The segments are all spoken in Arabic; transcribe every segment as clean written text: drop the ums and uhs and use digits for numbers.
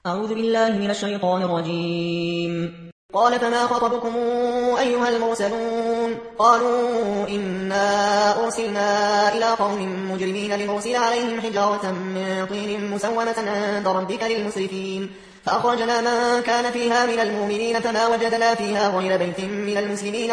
أعوذ بالله من الشيطان الرجيم. قال فما خطبكم أيها المرسلون؟ قالوا إنا أرسلنا إلى قوم مجرمين لنرسل عليهم حجارة من طين مسومة عند ربك للمسرفين فأخرجنا من كان فيها من المؤمنين فما وجدنا فيها غير بيت من المسلمين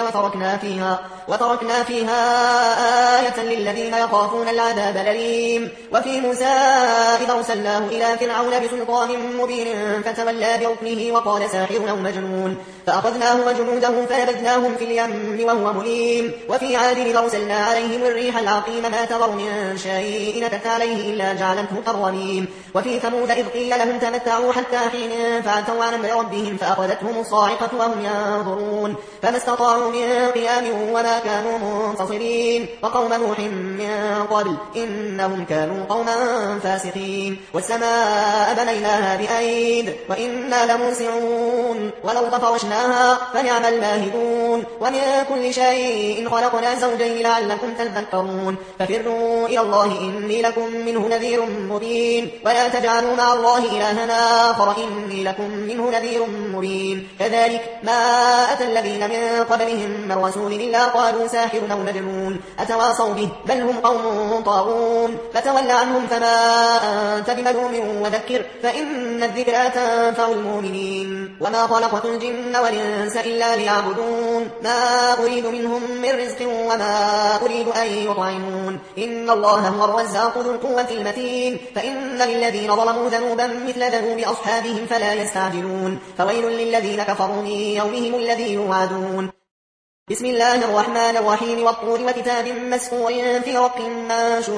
وتركنا فيها آية للذين يخافون العذاب الأليم. وفي موسى إذ أرسلناه إلى فرعون بسلطان مبين فتولى بركنه وقال ساحر أو مجنون فأخذناه وجنوده فنبذناهم في اليم وهو مليم. وفي عاد إذ أرسلنا عليهم الريح العقيم ما تذر من شيء أتت عليه إلا جعلته كالرميم. وفي ثمود إذ قيل لهم تمتعوا حتى حين فأتوا عن أمر ربهم فأخذتهم الصاعقة وهم ينظرون فما استطاعوا من قيام وما كانوا منتصرين. وقوم نوح من قبل إنهم كانوا قوما فاسقين. والسماء بنيناها بأيد وإنا لموسعون والأرض فرشناها فنعم الماهدون. ومن كل شيء خلقنا زوجين لعلكم تذكرون. ففروا إلى الله إني لكم منه نذير مبين. ولا تجعلوا مع الله إلها آخر إني لكم منه نذير مبين. كذلك ما أتى الذين من قبلهم من رسول إلا قالوا ساحر أو مجنون أتواصوا به بل هم قوم طاغون. فتول عنهم فما أنت بملوم وذكر فإن الذكرى تنفع المؤمنين. وما خلقت الجن والإنس إلا ليعبدون ما أريد منهم من رزق وما أريد أن يطعمون إن الله هو الرزاق ذو القوة المتين. فإن للذين ظلموا ذنوبا مثل ذنوب أصحابهم فلا يستعجلون. فويل للذين كفروا من يومهم الذي يوعدون. بسم الله الرحمن الرحيم. والطور وكتاب مسكور في رق منشور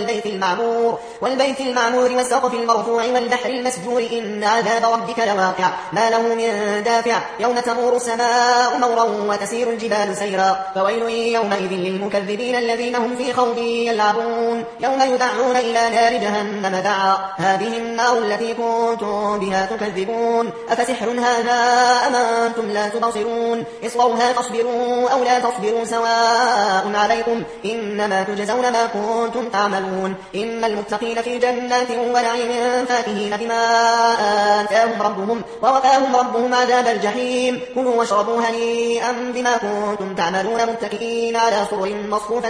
والبيت المعمور والسقف المرفوع والبحر المسجور إن عذاب ربك لواقع ما له من دافع يوم تمور السماء مورا وتسير الجبال سيرا. فويل يومئذ للمكذبين الذين هم في خوض يلعبون يوم يدعون إلى نار جهنم دعا هذه النار التي كنتم بها تكذبون أفسحر هذا أم أنتم لا تبصرون اصلوها تصبروا أو لا تصبروا سواء عليكم إنما تجزون ما كنتم تعملون. إن المتقين في جنات ونعيم فاكهين بما آتاهم ربهم ووقاهم ربهم عذاب الجحيم. كلوا واشربوا هنيئا بما كنتم تعملون متكئين على سرر مصفوفة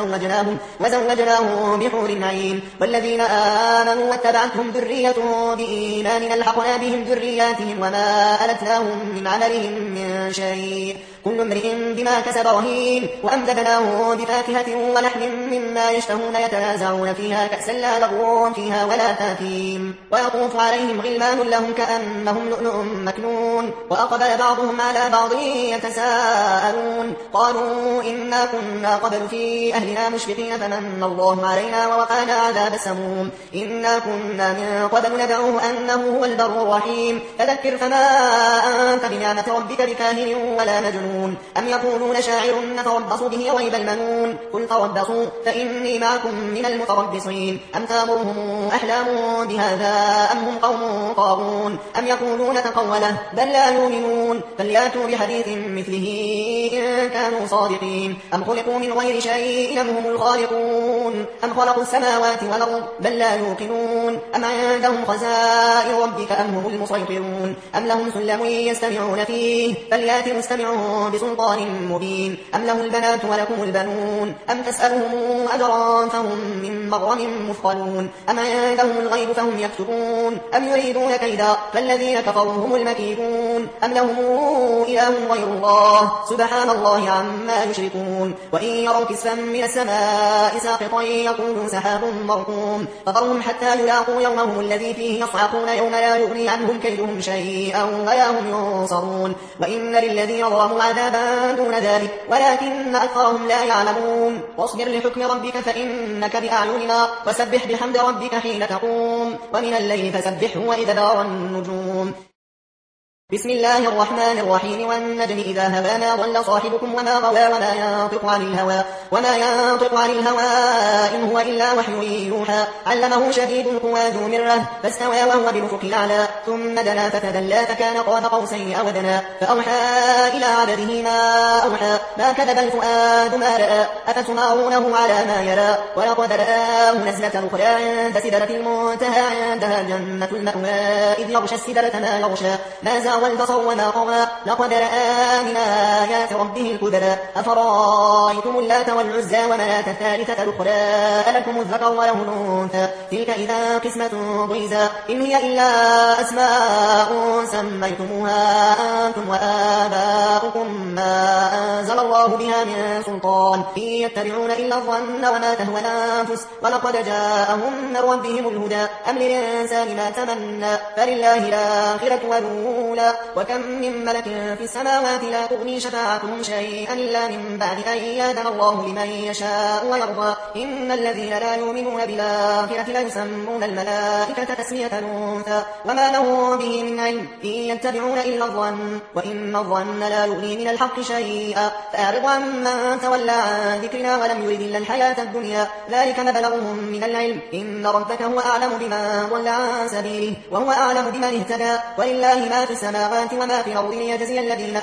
وزوجناهم بحور عين. والذين آمنوا واتبعتهم ذريتهم بإيمان ألحقنا بهم ذرياتهم وما ألتناهم من عملهم من شيء كل امرئ بما كسب رهين. وأمددناه بفاكهة ولحم مما يشتهون يتنازعون فيها كأسا لا لغو فيها ولا تاثيم. ويطوف عليهم غلمان لهم كأنهم لؤلؤ مكنون. وأقبل بعضهم على بعض يتساءلون قالوا إنا كنا قبل في أهلنا مشفقين فمن الله علينا ووقانا عذاب السموم إنا كنا من قبل ندعوه أنه هو البر الرحيم. فذكر فما أنت بنعمة ربك بكاهن ولا مجنون. أم يقولون شاعر نتربص به ريب المنون قل تربصوا فإني معكم من المتربصين. أم تأمرهم أحلامهم بهذا أم هم قوم طاغون أم يقولون تقوله بل لا يؤمنون فليأتوا بحديث مثله إن كانوا صادقين. أم خلقوا من غير شيء أم هم الخالقون أم خلقوا السماوات والأرض بل لا يوقنون. أم عندهم خزائن ربك أم هم المسيطرون أم لهم سلم يستمعون فيه فليأت مستمعهم بسلطان مبين. أم له البنات ولكم البنون أم تسألهم أجرا فهم من مغرم مثقلون أم عندهم الغيب فهم يكتبون أم يريدون كيدا فالذين كفروا هم المكيدون. أم لهم إله غير الله سبحان الله عما يشركون. وإن يروا كسفا من السماء ساقطا يقولوا سحاب مرقوم فذرهم حتى يلاقوا يومهم الذي فيه يصعقون يوم لا يغني عنهم كيدهم شيئا ولا هم ينصرون. وإن للذين ظلموا عذابا دون ذلك ولكن أكثرهم لا يعلمون. واصبر لحكم ربك فإنك بأعيننا وسبح بحمد ربك حين تقوم ومن الليل فسبحه وإدبار النجوم. بسم الله الرحمن الرحيم والنجم إذا هوى ما ضل صاحبكم وما غوى وما ينطق عن الهوى إن هو إلا وحي يوحى علمه شديد القوى ذو مرة فاستوى وهو بالأفق الأعلى ثم دنا فتدلى فكان قاب قوسين أو أدنى فأوحى إلى عبده ما أوحى ما كذب الفؤاد ما رأى أفتمارونه على ما يرى ولقد رآه نزلة أخرى عند سدرة المنتهى عندها جنة المأوى إذ يغشى السدرة ما يغشى ما زاغ والبصر وما طغى لقد رأى من آيات ربه الكبرى أفرأيتم اللات والعزى ومناة الثالثة الأخرى ألكم الذكر وله الأنثى تلك إذا قسمة ضيزى إن هي إلا أسماء سميتموها أنتم وآباؤكم ما أنزل الله بها من سلطان إن يتبعون إلا الظن وما تهوى الأنفس ولقد جاءهم من ربهم الهدى أم للإنسان ما تمنى فلله الآخرة والأولى وكم من ملك في السماوات لا تغني شفاعتهم شيئا إلا من بعد أن يأذن الله لمن يشاء ويرضى إن الذين لا يؤمنون بالآخرة لا يسمون الملائكة تسمية الأنثى وما له به من علم إن يتبعون إلا الظن وإن الظن لا يغني من الحق شيئا فأعرض عمن تولى عن ذكرنا ولم يرد إلا الحياة الدنيا ذلك مبلغهم من العلم إن ربك هو أعلم بمن ضل عن سبيله وهو أعلم بمن اهتدى ولله ما في السماوات وما في الأرض ليجزي الذين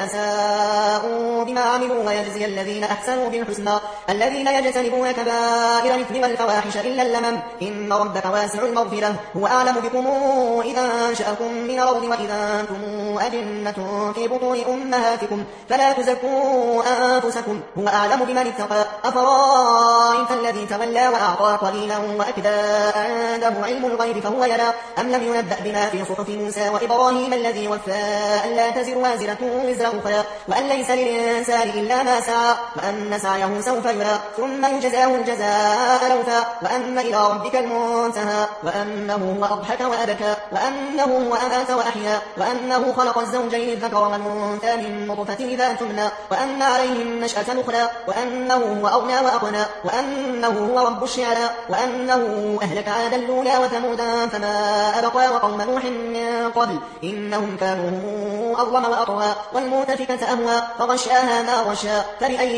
أساءوا بما عملوا ويجزي الذين أحسنوا بالحسنى الذين يجتنبون كبائر الإثم والفواحش إلا اللمم إن ربك واسع المغفرة هو أعلم بكم إذا أنشأكم من الأرض وإذا أنتم أجنة في بطون أمهاتكم فلا تزكوا أنفسكم هو أعلم بمن اتقى أفرأيت الذي تولى وأعطى قليلا وأكدى عنده علم الغيب فهو يرى أم لم ينبأ بما في صحف موسى وإبراهيم الذي وفى أن لا تزر وازرة وزر أخرى وأن ليس للإنسان إلا ما سعى وأن سعيه سوف يرى ثم يجزاه الجزاء الأوفى وأن إلى ربك المنتهى وأنه هو أضحك وأبكى وأنه هو أمات وأحيا وأنه خلق الزوجين الذكر والأنثى من نطفة إذا تمنى وأن عليه النشأة الأخرى وأنه هو أغنى وأقنى وأنه هو رب الشعرى وأنه أهلك عادا الأولى وثمودا فما أبقى وقوم نوح من قبل إنهم كانوا أظلم وأطغى والمؤتفكة أهوى فغشاها ما غشى فبأي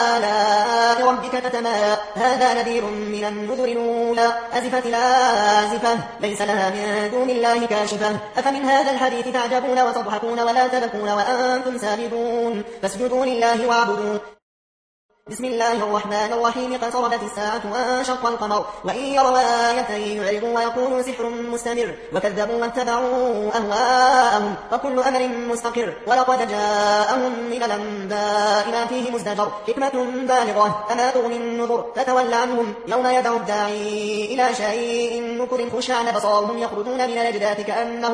آلاء ربك تتمارى هذا نذير من النذر الأولى أزفت الآزفة ليس لها من دون الله كاشفة أفمن هذا الحديث تعجبون وتضحكون ولا تبكون وأنتم سامدون فاسجدوا لله واعبدوا بسم الله الرحمن الرحيم اقتربت الساعة وانشق القمر وإن يروا آية يعرضوا ويقولوا سحر مستمر وكذبوا واتبعوا أهواءهم وكل أمر مستقر ولقد جاءهم من الأنباء ما فيه مزدجر حكمة بالغة فما تغني النذر فتول عنهم يوم يدعو الداعي إلى شيء نكر خش عن بصارهم يخرجون من الأجداث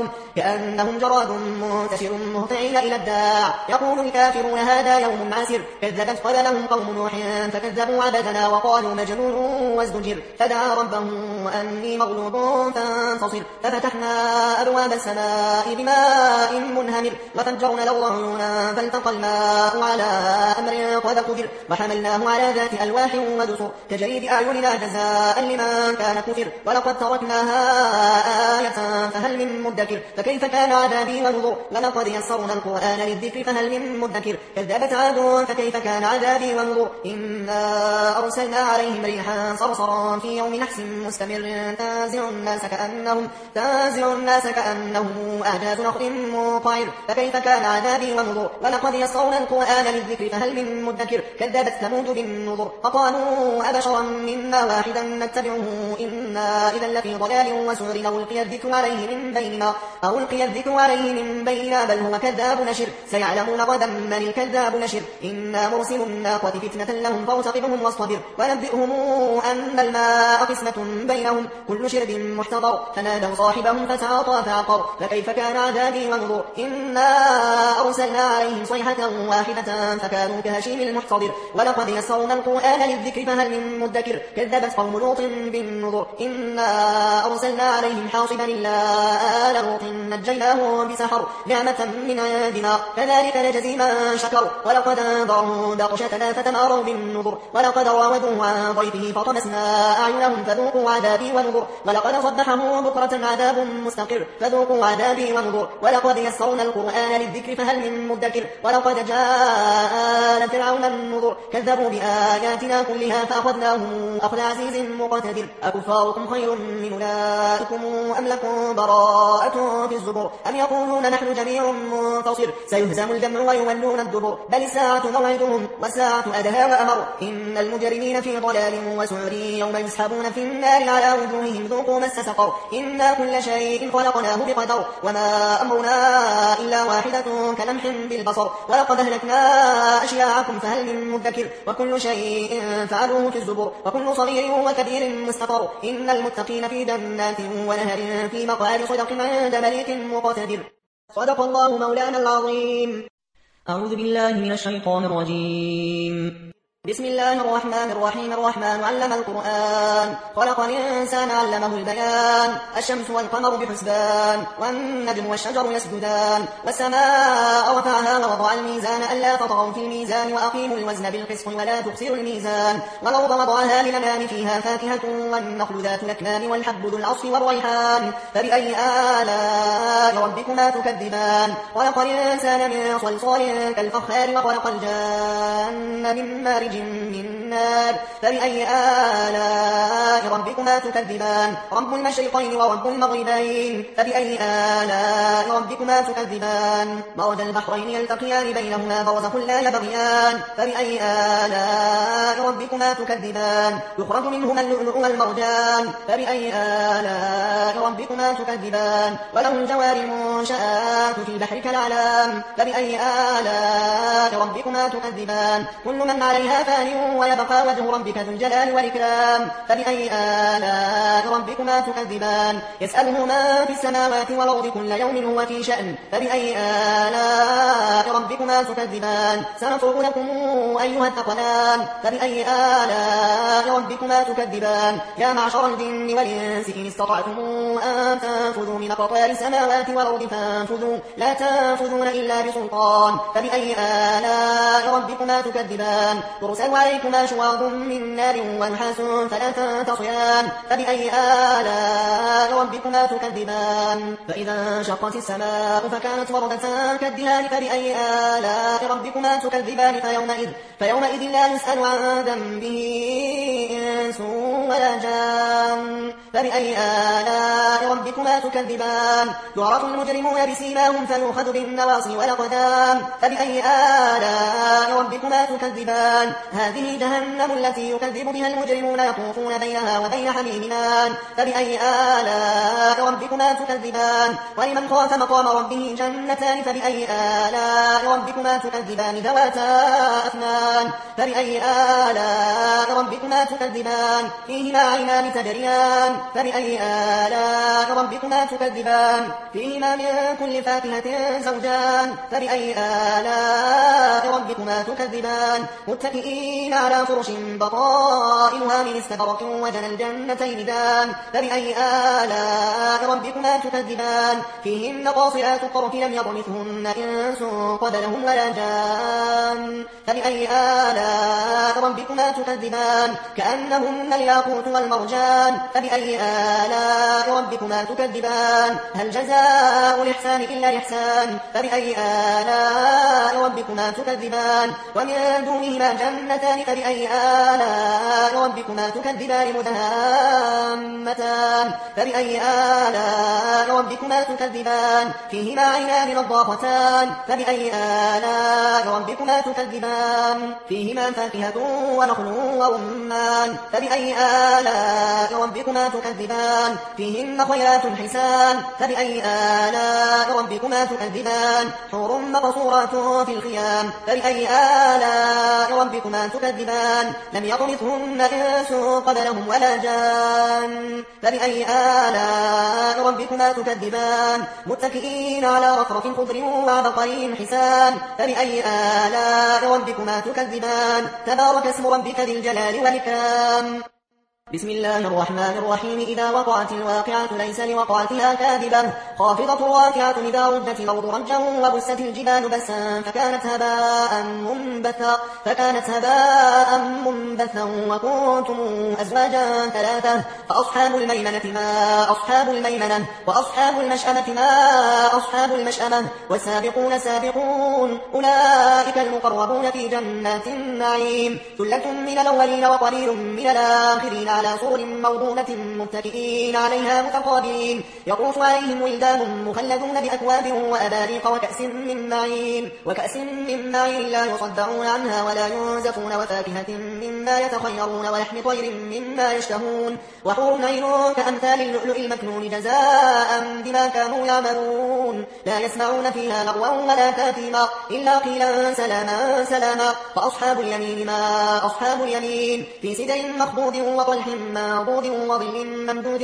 كأنهم جراد منتشر مهطعين إلى الداع يقول الكافرون هذا يوم عسر كذبت قبلهم قوم نوح فكذبوا عبدنا وقالوا مجنون وازدجر فدعا ربه أني مغلوب فانتصر ففتحنا أبواب السماء بماء منهمر وفجرنا الأرض عيونا فالتقى الماء على أمر قد قدر وحملناه على ذات ألواح ودسر تجري بأعيننا جزاء لمن كان كفر ولقد تركناها آية فهل من مدكر فكيف كان عذابي ونذر ولقد يسرنا القرآن للذكر فهل من مدكر كذبت عاد فكيف كان عذابي ونذر إنا أرسلنا عليهم ريحا صرصرا في يوم نحس مستمر تنزع الناس كأنهم أعجاز نخل منقعر فكيف كان عذابي ونذر ولقد يسرنا القرآن للذكر فهل من مدكر كذبت ثمود بالنذر فقالوا أبشرا منا واحدا نتبعه إنا إذا لفي ضلال وسعر أو ألقي الذكر عليه من بيننا بل هو كذاب نشر سيعلمون غدا من الكذاب نشر إنا مرسل الناقة فتنة لهم فارتقبهم واصطبر ونبئهم أن الماء قسمة بينهم كل شرب محتضر فنادوا صاحبهم فتعاطى فعقر فكيف كان عذابي ونذر إنا أرسلنا عليهم صيحة واحدة فكانوا كهشيم المحتضر ولقد يسرنا القرآن للذكر فهل من مدكر كذبت قوم لوط بالنذر إنا أرسلنا عليهم حاصبا إلا آل لوط نجيناه بسحر نعمة من عندنا كذلك نجزي من شكر ولقد انذروا بطشتنا فتماروا واشتروا بالنذر ولقد راودوه عن ضيفه فطمسنا أعينهم فذوقوا عذابي ونذر ولقد صبحهم بكرة عذاب مستقر فذوقوا عذابي ونذر ولقد يسرنا القرآن للذكر فهل من مدكر ولقد جاء آل فرعون النذر كذبوا بآياتنا كلها فأخذناهم أخذ عزيز مقتدر أكفاركم خير من أولئكم أم لكم براءة في الزبر أم يقولون نحن جميع منتصر سيهزم الجمع ويولون الدبر بل الساعة موعدهم والساعة أدهى وأمر إن المجرمين في ضلال وسعر يوم يسحبون في النار على وجوههم ذوقوا مس سقر إنا كل شيء خلقناه بقدر وما أمرنا إلا واحدة كلمح بالبصر ولقد أهلكنا أشياعكم فهل من مدكر وكل شيء فعلوه في الزبر وكل صغير وكبير مستقر إن المتقين في جنات ونهر في مقعد صدق عند مليك مقتدر صدق الله مولانا العظيم. أعوذ بالله من الشيطان الرجيم. بسم الله الرحمن الرحيم. الرحمن علم القرآن خلق الإنسان علمه البيان الشمس والقمر بحسبان والنجم والشجر يسجدان والسماء رفعها ووضع الميزان ألا تطغوا في الميزان وأقيموا الوزن بالقسط ولا تخسروا الميزان والأرض وضعها للأنام فيها فاكهة والنخل ذات الأكمام والحب ذو العصف والريحان فبأي آلاء ربكما تكذبان خلق الإنسان من صلصال كالفخار وخلق الجان من مارج من نار فبأي آلاء ربكما تكذبان رب المشرقين ورب المغربين فبأي آلاء ربكما تكذبان مرج البحرين يلتقيان بينهما برزخ لا يبغيان فبأي آلاء ربكما تكذبان يخرج منهما اللؤلؤ والمرجان فبأي آلاء ربكما تكذبان وله الجوار المنشآت في البحر كالأعلام فبأي آلاء ربكما تكذبان كل من عليها فان ويبقى وجه ربك ذو الجلال والإكرام فبأي آلاء ربكما تكذبان يسأله ما في السماوات والأرض كل يوم هو في شأن فبأي آلاء ربكما تكذبان سنفرغ لكم أيها الثقلان فبأي آلاء ربكما تكذبان يا معشر الجن والإنس إن استطعتم أن تنفذوا من أقطار السماوات والأرض فانفذوا لا تنفذون إلا بسلطان فبأي آلاء ربكما تكذبان ترسل عليكما شواظ من نار ونحاس فلا تنتصران فبأي آلاء ربكما تكذبان فإذا انشقت السماء فكانت وردة كالدهان فبأي آلاء ربكما تكذبان فيومئذ لا يسأل عن ذنبه إنس ولا جان فبأي آلاء ربكما تكذبان يعرف المجرمون بسيماهم فيؤخذ بالنواصي والأقدام فبأي آلاء ربكما تكذبان هذه جهنم التي يكذب بها المجرمون يطوفون بينها وبين حميم آن فبأي آلاء ربكما تكذبان ولمن خاف مقام ربه جنتان فبأي آلاء ربكما تكذبان ذواتا أفنان فبأي آلاء ربكما تكذبان فيهما عينان تجريان فبأي آلاء ربكما تكذبان فيهما من كل فاكهة زوجان فبأي آلاء ربكما تكذبان متكئين على فرش بطائنها من استبرق وجنى الجنتين دان فبأي آلاء ربكما تكذبان فيهن قاصرات الطرف لم يطمثهن إنس قبلهم ولا جان فبأي آلاء ربكما تكذبان كأنهن الياقوت والمرجان فبأي آلاء ربكما تكذبان هل جزاء الإحسان إلا الإحسان فبأي آلاء ربكما تكذبان ومن دونهما جنتان فبأي آلاء ربكما تكذبان مدهامتان فبأي آلاء ربكما تكذبان فيهما عينان نضاختان فبأي آلاء ربكما تكذبان فيهما فاكهة ونخل ورمان فبأي آلاء ربكما تكذبان فيهن خيرات حسان فبأي آلاء ربكما تكذبان حور مقصورات في الخيام فبأي آلاء ربكما تكذبان لم يطمثهن إنس قبلهم ولا جان فبأي آلاء ربكما تكذبان متكئين على رفرف خضر وعبقري حسان فبأي آلاء ربكما تكذبان تبارك اسم ربك ذي الجلال والإكرام بسم الله الرحمن الرحيم إذا وقعت الواقعة ليس لوقعتها كاذبة خافضة رافعة إذا ردت الأرض رجا وبست الجبال بسا فكانت هباء منبثا وكنتم أزواجا ثلاثة فأصحاب الميمنة ما أصحاب الميمنة وأصحاب المشأمة ما أصحاب المشأمة والسابقون سابقون أولئك المقربون في جنات النعيم ثلة من الأولين وقليل من الآخرين على سرر موضونة متكئين عليها متقابلين يطوف عليهم ولدان مخلدون بأكواب وأباريق وكأس من معين لا يصدعون عنها ولا ينزفون وفاكهة مما يتخيرون ولحم طير مما يشتهون وحور عين كأمثال اللؤلؤ المكنون جزاء بما كانوا يعملون لا يسمعون فيها لغوا ولا تأثيما إلا قيلا سلاما سلاما فأصحاب اليمين ما أصحاب اليمين في سدر مخضود وطلح منضود وظل ممدود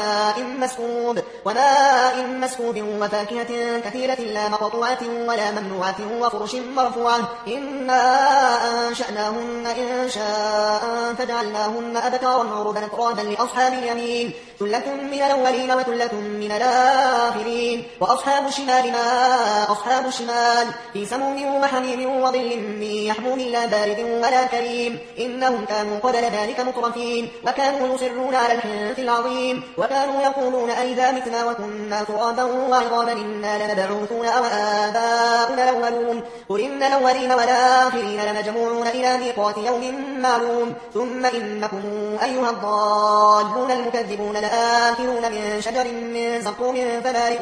وماء مسكوب وفاكهة كثيرة لا مقطوعة ولا ممنوعة وفرش مرفوعة إنا أنشأناهن إنشاء فجعلناهن أبكارا عربا أترابا لأصحاب اليمين ثلة من الأولين وثلة من الآخرين وأصحاب الشمال ما أصحاب الشمال في سموم وحميم وظل من يحموم لا بارد ولا كريم إنهم كانوا قبل ذلك مترفين وكانوا يصرون على الحنث العظيم وكانوا يقولون أئذا متنا وكنا ترابا وعظاما إنا لمبعوثون أو آباؤنا الأولون قل إن الأولين والآخرين لمجموعون إلى ميقات يوم معلوم ثم إنكم أيها الضالون المكذبون لآكلون من شجر من زقوم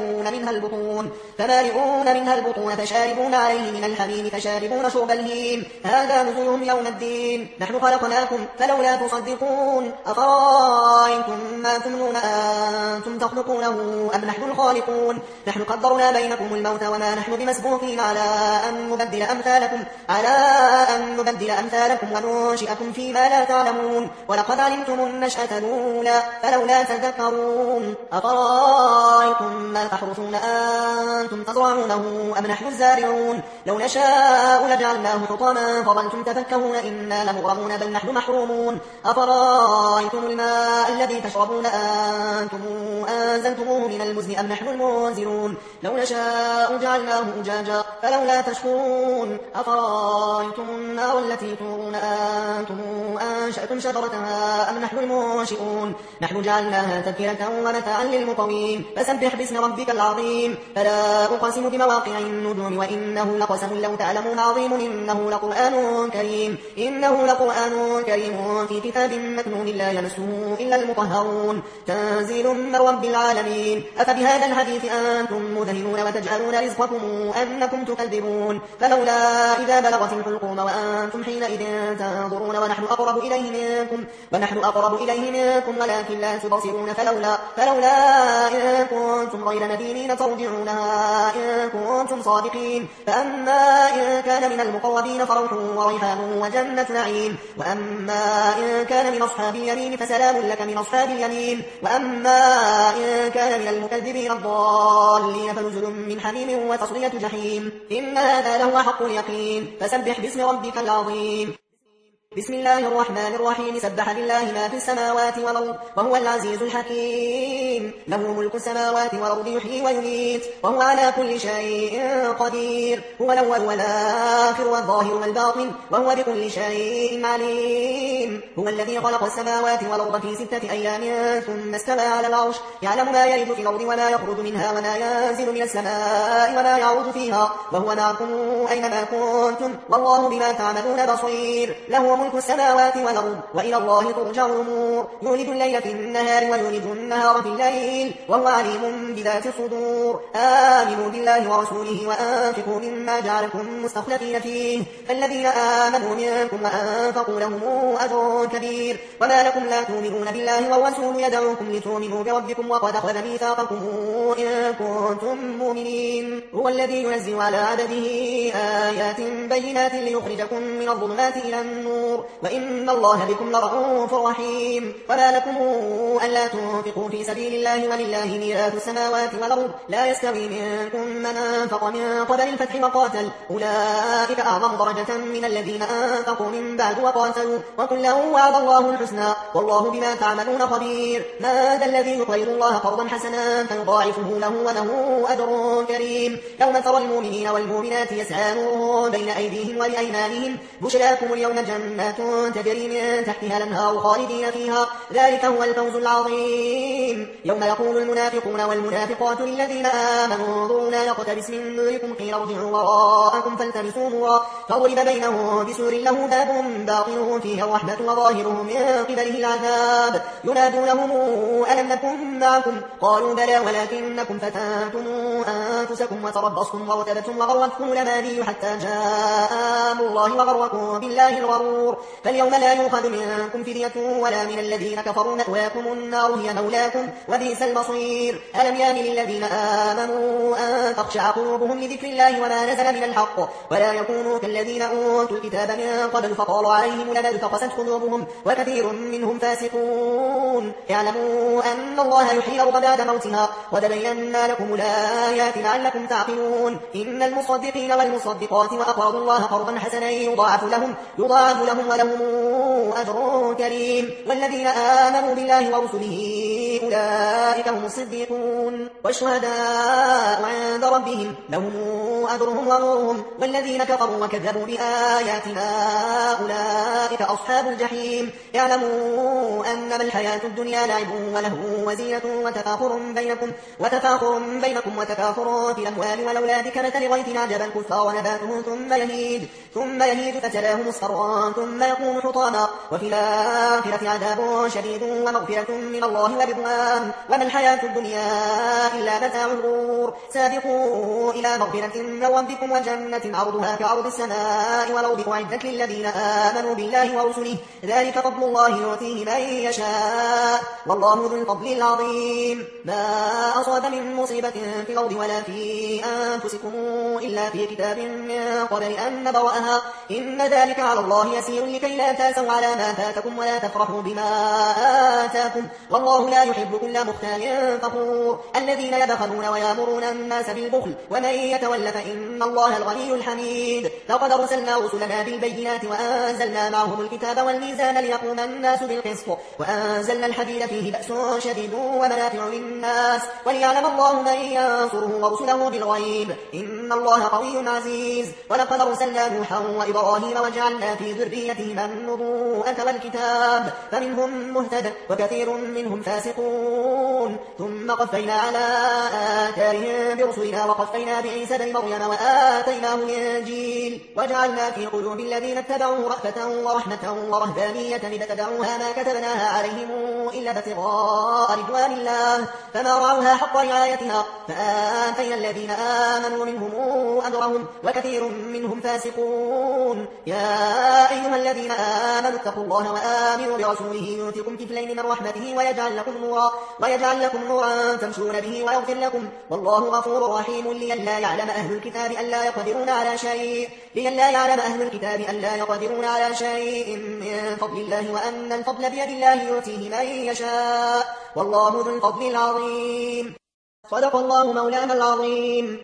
فمالئون منها البطون فشاربون عليه من الحميم فشاربون شرب الهيم هذا نزلهم يوم الدين نحن خلقناكم فلولا تصدقون أفرأيتم ما تمنون أنتم تخلقونه أم نحن الخالقون نحن قدرنا بينكم الموت وما نحن بمسبوقين على أن نبدل أمثالكم وننشئكم فيما لا تعلمون ولقد علمتم النشأة الأولى فلولا تذكرون أفرأيتم ما تحرثون أنتم تزرعونه أم نحن الزارعون لو نشاء لجعلناه حطاما فظلتم تفكهون إنا لمغرمون بل نحن محرومون أفرأيتم الماء الذي تشربون أنتم أنزلتموه من المزن أم نحن المنزلون لو نشاء جعلناه أجاجا فلولا تشكرون أفرأيتم النار التي تورون أنتم أنشأتم شجرتها أم نحن المنشئون نحن جعلناها تذكرة ومتاعا للمقوين فسبح باسم ربك العظيم فلا أقسم بمواقع النجوم وإنه لقسم لو تعلمون عظيم إنه لقرآن كريم في كتاب مكنون لا يمسه إلا المطهرون تنزيل من رب العالمين أفبهذا الحديث أنتم مدهنون وتجعلون رزقكم أنكم تكذبون فلولا إذا بلغت الحلقوم وأنتم حينئذ تنظرون ونحن أقرب إليه منكم ولكن لا تبصرون فلولا إن كنتم غير مدينين ترجعونها إن كنتم صادقين فأما إن كان من المقربين فروح وريحان وجنة نعيم وأما إن كان من أصحاب اليمين فسلام لك من أصحاب اليمين وأما إن كان من المكذبين الضالين فنزل من حميم وتصلية جحيم إن هذا لهو حق اليقين فسبح باسم ربك العظيم بسم الله الرحمن الرحيم سبح لله ما في السماوات والأرض وهو العزيز الحكيم له ملك السماوات والأرض يحيي ويميت وهو على كل شيء قدير هو الأول والآخر والظاهر والباطن وهو بكل شيء عليم هو الذي خلق السماوات والأرض في 6 أيام ثم استوى على العرش يعلم ما يلج في الأرض وما يخرج منها وما ينزل من السماء وما يعرض فيها وهو معكم أينما كنتم والله بما تعملون بصير له ملك السماوات والأرض وإلى الله ترجع الأمور يولد الليل في النهار ويولد النهار في الليل وهو عليم بذات الصدور آمنوا بالله ورسوله وأنفقوا مما جعلكم مستخلفين فيه فالذين آمنوا منكم وأنفقوا لهم أجر كبير وما لكم لا تؤمنون بالله والرسول يدعوكم لتؤمنوا بربكم وقد أخذ ميثاقكم إن كنتم مؤمنين هو الذي ينزل على عبده آيات بينات ليخرجكم من الظلمات إلى النور وإن الله بكم لرؤوف رحيم وما لكم ألا تنفقوا في سبيل الله ولله ميراث السماوات والأرض لا يستوي منكم من أنفق من قبل الفتح وقاتل أولئك أعظم درجة من الذين أنفقوا من بعد وقاتلوا وكلا وعد الله الحسنى والله بما تعملون خبير. ما ذا الذي يقرض الله قرضا حسنا فيضاعفه له وله أجر كريم. يوم ترى المؤمنين والمؤمنات يسعى نورهم بين أيديهم وبأيمانهم بشراكم اليوم جنات تجري من تحتها الأنهار خالدين فيها ذلك هو الفوز العظيم. يوم يقول المنافقون والمنافقات للذين آمنوا انظرونا نقتبس من نوركم قيل ارجعوا وراءكم فالتمسوا نورا فضرب بينهم بسور له باب باطنه فيه الرحمة وظاهره من قبله العذاب ينادونهم ألم نكن معكم قالوا بلى ولكنكم فتنتم أنفسكم وتربصتم وارتبتم وغرتكم الأماني حتى جاء أمر الله وغركم بالله الغرور. فاليوم لا يؤخذ منكم فدية ولا من الذين كفروا مأواكم النار هي مولاكم وبئس المصير. ألم يان للذين آمنوا أن تخشع قلوبهم لذكر الله وما نزل من الحق ولا يكونوا كالذين أوتوا الكتاب من قبل فطال عليهم الأمد فقست قلوبهم وكثير منهم فاسقون. اعلموا أن الله يحيي الأرض بعد موتها وتبينا لكم الآيات لعلكم تعقلون. إن المصدقين والمصدقات وأقرضوا الله قرضا حسنا يضاعف لهم ولهم أجر كريم. والذين آمنوا بالله ورسله أولئك هم الصديقون والشهداء عند ربهم لهم أجرهم ونورهم. والذين كفروا وكذبوا بآياتنا أولئك أصحاب الجحيم. يعلموا أنما الحياة الدنيا لعب وله وزينة وتفاخر بينكم وتكاثر في الأموال والأولاد كمثل غيث أعجب الكفار نباته ثم يهيج فتراه مصفرا ثم يكون حطاما وفي الآخرة عذاب شديد ومغفرة من الله ورضوان وما الحياة الدنيا إلا متاع الغرور. سابقوا إلى مغفرة من ربكم وجنة عرضها كعرض السماء والأرض أعدت للذين آمنوا بالله ورسله ذلك فضل الله يؤتيه من يشاء والله ذو الفضل العظيم. ما أصاب من مصيبة في الأرض ولا في أنفسكم إلا في كتاب من قبل أن نبرأها إن ذلك على الله يسير لكي لا تاسوا على ما فاتكم ولا تفرحوا بما آتاكم والله لا يحب كل مختال فخور. الذين يبخلون ويامرون الناس بالبخل ومن يتول فإن الله الغني الحميد. لقد أرسلنا رسلنا بالبينات وأنزلنا معهم الكتاب والميزان ليقوم الناس بالقسط وأنزلنا الحديد فيه بأس شديد ومنافع للناس وليعلم الله من ينصره ورسله بالغيب إن الله قوي عزيز. ولقد أرسلنا نوحا وإبراهيم وجعلنا في ذريتهما النبوءة والكتاب فمنهم مهتد وكثير منهم فاسقون. ثم قفينا على آثارهم برسلنا وقفينا بعيسى بن مريم وآتيناه الإنجيل وجعلنا في قلوب الذين اتبعوه رأفة ورحمة ورهبانية ابتدعوها ما كتبناها عليهم إلا ابتغاء رضوان الله فما رعوها حق رعايتها فآتينا الذين آمنوا منهم أجرهم وكثير منهم فاسقون. يا أيها الذين آمنوا اتقوا الله وآمنوا برسوله يؤتكم كفلين من رحمته ويجعل لكم نورا تمشون به ويغفر لكم والله غفور رحيم. لئلا يعلم أهل الكتاب ألا يقدرون على شيء من فضل الله وأن الفضل بيد الله يؤتيه من يشاء والله ذو الفضل العظيم. صدق الله مولانا العظيم.